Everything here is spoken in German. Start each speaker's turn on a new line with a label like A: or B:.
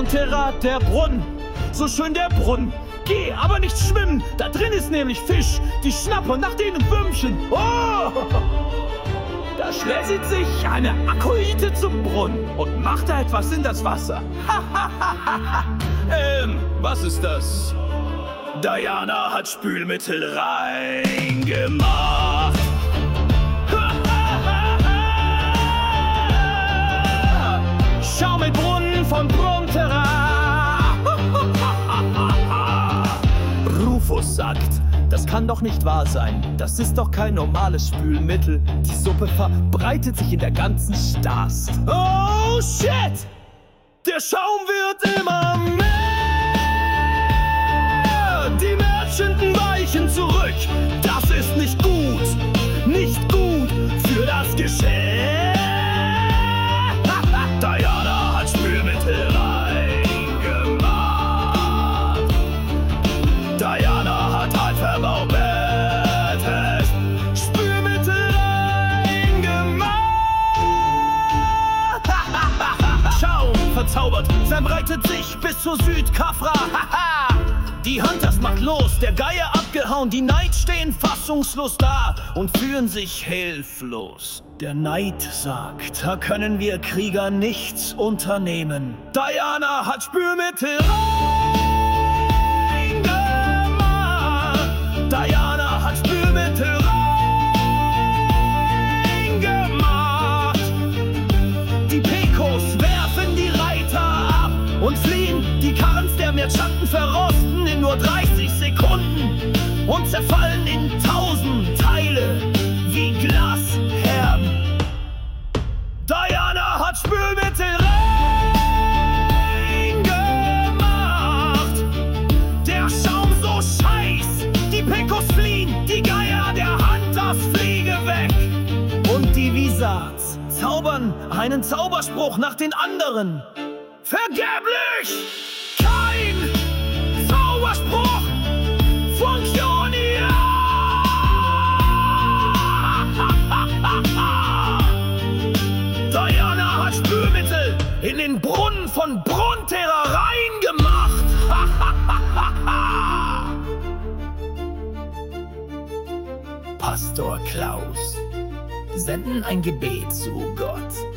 A: Brunterra, der Brunnen. So schön der Brunnen. Geh, aber nicht schwimmen. Da drin ist nämlich Fisch. Die schnappen nach denen Würmchen. Oh! Da schlesset sich eine Akoite zum Brunnen und macht da etwas in das Wasser. Was ist das? Diana hat Spülmittel reingemacht. Schau mit Brunnen von Brunterra. Rufus sagt, das kann doch nicht wahr sein. Das ist doch kein normales Spülmittel. Die Suppe verbreitet sich in der ganzen Stast. Oh shit! Der Schaum wird immer mehr. Die Merchanten weichen zurück. Das ist nicht gut. Nicht gut für das Geschäft. Diana hat Spülmittel reingemacht. Diana hat altverbautes Spülmittel reingemacht. Schaum verzaubert, verbreitet sich bis zur Südkafra. Die Hunters macht los, der Geier abgehauen. Die Neid stehen fassungslos da und fühlen sich hilflos. Der Neid sagt, da können wir Krieger nichts unternehmen. Diana hat Spülmittel reingemacht. Diana hat Spülmittel reingemacht. Die Pecos werfen die Reiter ab und fliehen. Die Karrens der Merchanten verrosten in nur 30 Sekunden und zerfallen in 1000 Teile wie Glashärden. Diana hat Spülmittel reingemacht. Der Schaum so scheiß, die Pecos fliehen, die Geier der Hunters fliege weg. Und die Visards zaubern einen Zauberspruch nach den anderen. Vergeblich! Kein Zauberspruch funktioniert! Diana hat Spülmittel in den Brunnen von Brunterra reingemacht! Pastor Klaus senden ein Gebet zu Gott.